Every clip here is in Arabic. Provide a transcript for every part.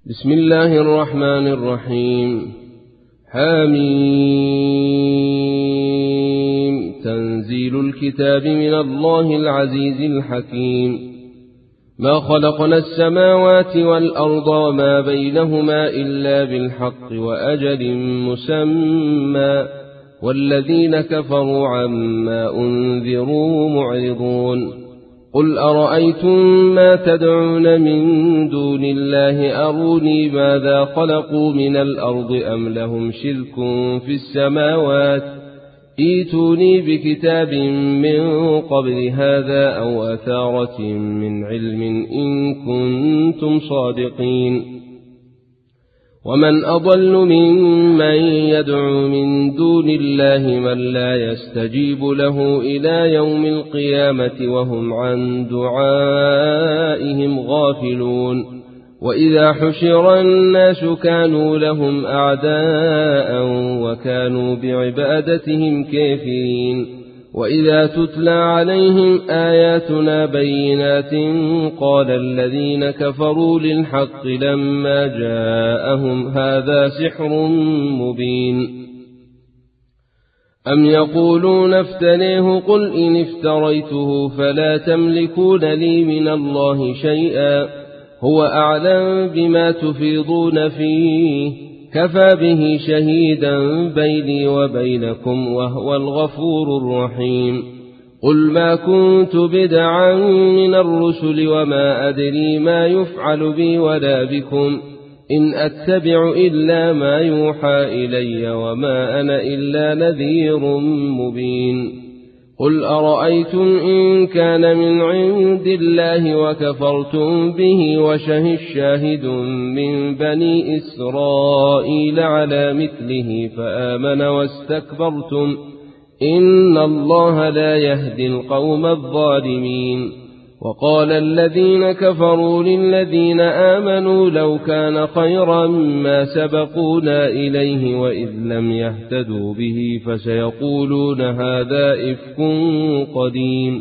بسم الله الرحمن الرحيم. حميم. تنزيل الكتاب من الله العزيز الحكيم. ما خلقنا السماوات والأرض وما بينهما إلا بالحق وأجل مسمى، والذين كفروا عما أنذروا معرضون. قل أرأيتم ما تدعون من دون الله أروني ماذا خلقوا من الأرض أم لهم شرك في السماوات، ائتوني بكتاب من قبل هذا أو أثارة من علم إن كنتم صادقين. ومن أضل ممن يدعو من دون الله من لا يستجيب له إلى يوم القيامة وهم عن دعائهم غافلون. وإذا حشر الناس كانوا لهم أعداء وكانوا بعبادتهم كافرين. وإذا تتلى عليهم آياتنا بينات قال الذين كفروا للحق لما جاءهم هذا سحر مبين. أم يقولون افتريه قل إن افتريته فلا تملكون لي من الله شيئا هو أعلم بما تفيضون فيه كفى به شهيدا بيني وبينكم وهو الغفور الرحيم. قل ما كنت بدعا من الرسل وما أدري ما يفعل بي ولا بكم إن أتبع إلا ما يوحى إلي وما أنا إلا نذير مبين. قل أرأيتم إن كان من عند الله وكفرتم به وشهد شاهد من بني إسرائيل على مثله فآمن واستكبرتم إن الله لا يهدي القوم الظالمين. وقال الذين كفروا للذين آمنوا لو كان خيرا ما سبقونا إليه وإذ لم يهتدوا به فسيقولون هذا إفك قديم.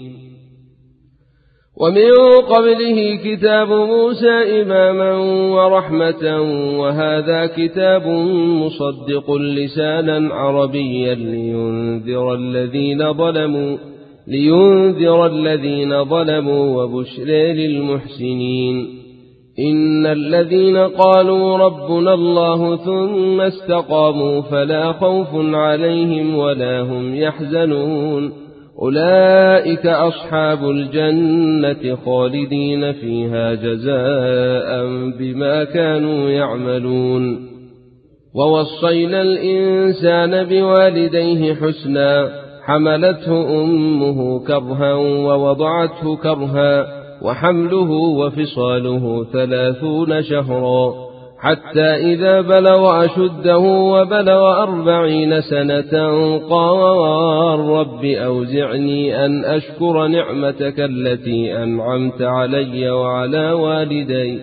ومن قبله كتاب موسى إماما ورحمة وهذا كتاب مصدق لسانا عربيا لينذر الذين ظلموا وبشر للمحسنين. إن الذين قالوا ربنا الله ثم استقاموا فلا خوف عليهم ولا هم يحزنون أولئك أصحاب الجنة خالدين فيها جزاء بما كانوا يعملون. ووصينا الإنسان بوالديه حسنا حملته أمه كرها ووضعته كرها وحمله وفصاله 30 شهرا حتى إذا بلغ أشده وبلغ 40 سنة قال رب أوزعني أن أشكر نعمتك التي أنعمت علي وعلى والدي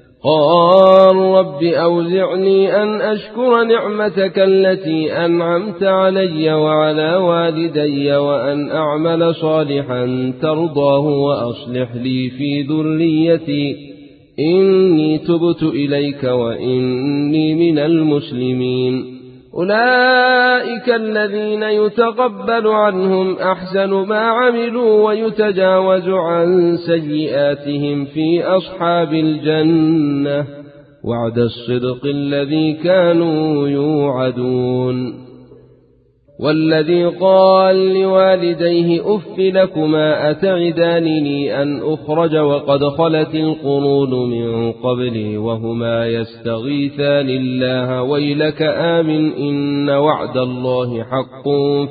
وأن أعمل صالحا ترضاه وأصلح لي في ذريتي إني تبت إليك وإني من المسلمين. أولئك الذين يتقبل عنهم أحسن ما عملوا ويتجاوز عن سيئاتهم في أصحاب الجنة وعد الصدق الذي كانوا يوعدون. والذي قال لوالديه أف لكما أتعدانني أن أخرج وقد خلت القرون من قبلي وهما يستغيثان الله ويلك آمن إن وعد الله حق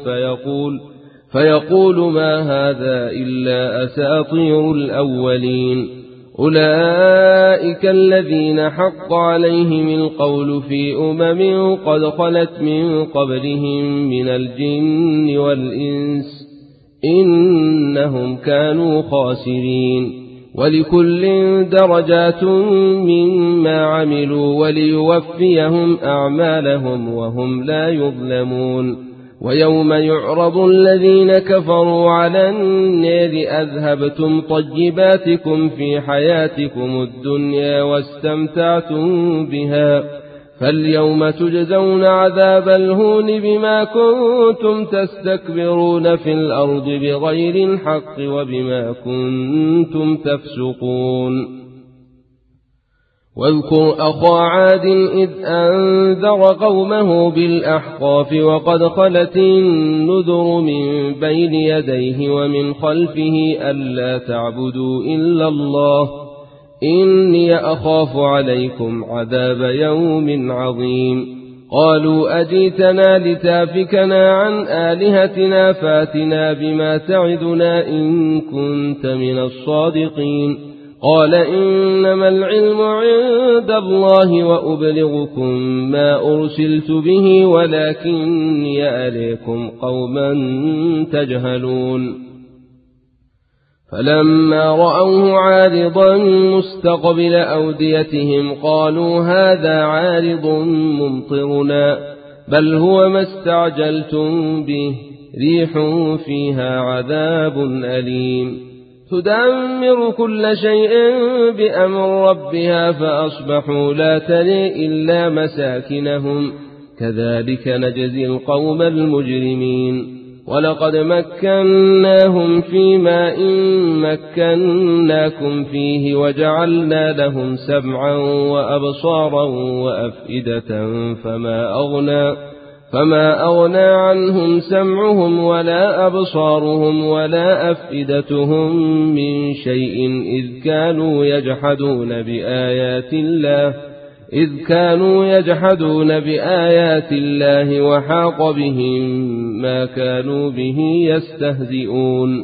فيقول ما هذا إلا أساطير الأولين. أولئك الذين حق عليهم القول في قد خلت من قبلهم من الجن والإنس إنهم كانوا خاسرين. ولكل درجات مما عملوا وليوفيهم أعمالهم وهم لا يظلمون. ويوم يعرض الذين كفروا على النار أذهبتم طيباتكم في حياتكم الدنيا واستمتعتم بها فاليوم تجزون عذاب الهون بما كنتم تستكبرون في الأرض بغير الحق وبما كنتم تفسقون. واذكر أخا عاد إذ أنذر قومه بالأحقاف وقد خلت النذر من بين يديه ومن خلفه ألا تعبدوا إلا الله إني أخاف عليكم عذاب يوم عظيم. قالوا أجيتنا لتافكنا عن آلهتنا فاتنا بما تعدنا إن كنت من الصادقين. قال إنما العلم عند الله وأبلغكم ما أرسلت به ولكني أريكم قوما تجهلون. فلما رأوه عارضا مستقبل أوديتهم قالوا هذا عارض ممطرنا بل هو ما استعجلتم به ريح فيها عذاب أليم تدمر كل شيء بأمر ربها فأصبحوا لا ترى إلا مساكنهم كذلك نجزي القوم المجرمين. ولقد مكناهم في ماء مكناكم فيه وجعلنا لهم سمعا وأبصارا وأفئدة فما أغنى عنهم سمعهم ولا أبصارهم ولا أفئدتهم من شيء إذ كانوا يجحدون بآيات الله وحاق بهم ما كانوا به يستهزئون.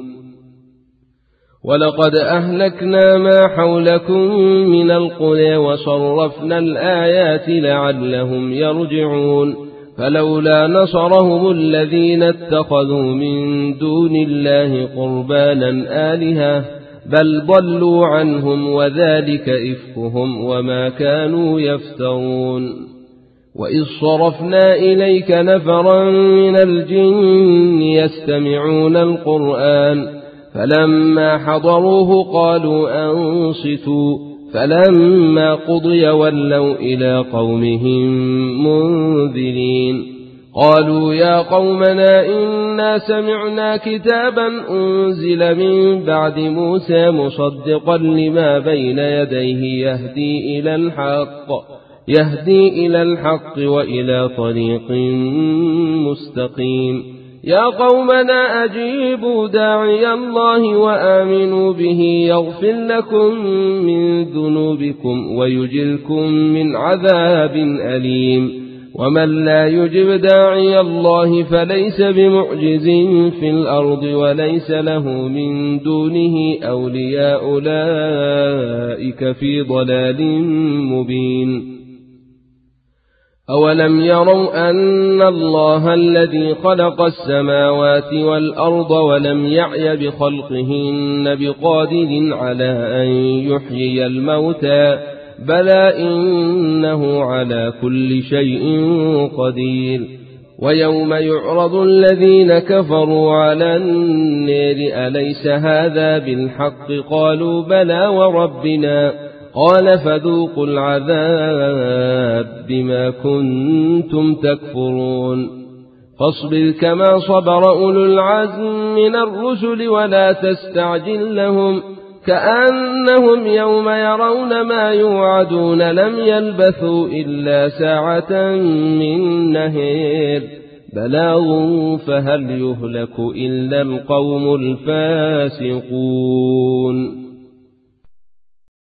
ولقد أهلكنا ما حولكم من القرى وصرفنا الآيات لعلهم يرجعون. فلولا نصرهم الذين اتخذوا من دون الله قربانا آلهة بل ضلوا عنهم وذلك إفكهم وما كانوا يفترون. وإذ صرفنا إليك نفرا من الجن يستمعون القرآن فلما حضروه قالوا أنصتوا فلما قضي ولوا إلى قومهم منذرين. قالوا يا قومنا إنا سمعنا كتابا أنزل من بعد موسى مصدقا لما بين يديه يهدي إلى الحق وإلى طريق مستقيم. يا قومنا أجيبوا داعي الله وآمنوا به يغفر لكم من ذنوبكم ويجركم من عذاب أليم. ومن لا يجب داعي الله فليس بمعجز في الأرض وليس له من دونه أولياء أولئك في ضلال مبين. أولم يروا أن الله الذي خلق السماوات والأرض ولم يعي بخلقهن بقادر على أن يحيي الموتى بلى إنه على كل شيء قدير. ويوم يعرض الذين كفروا على النار أليس هذا بالحق قالوا بلى وربنا قال فذوقوا العذاب بما كنتم تكفرون. فاصبر كما صبر أولو العزم من الرسل ولا تستعجل لهم كأنهم يوم يرون ما يوعدون لم يلبثوا إلا ساعة من نهار بلاغ فهل يهلك إلا القوم الفاسقون.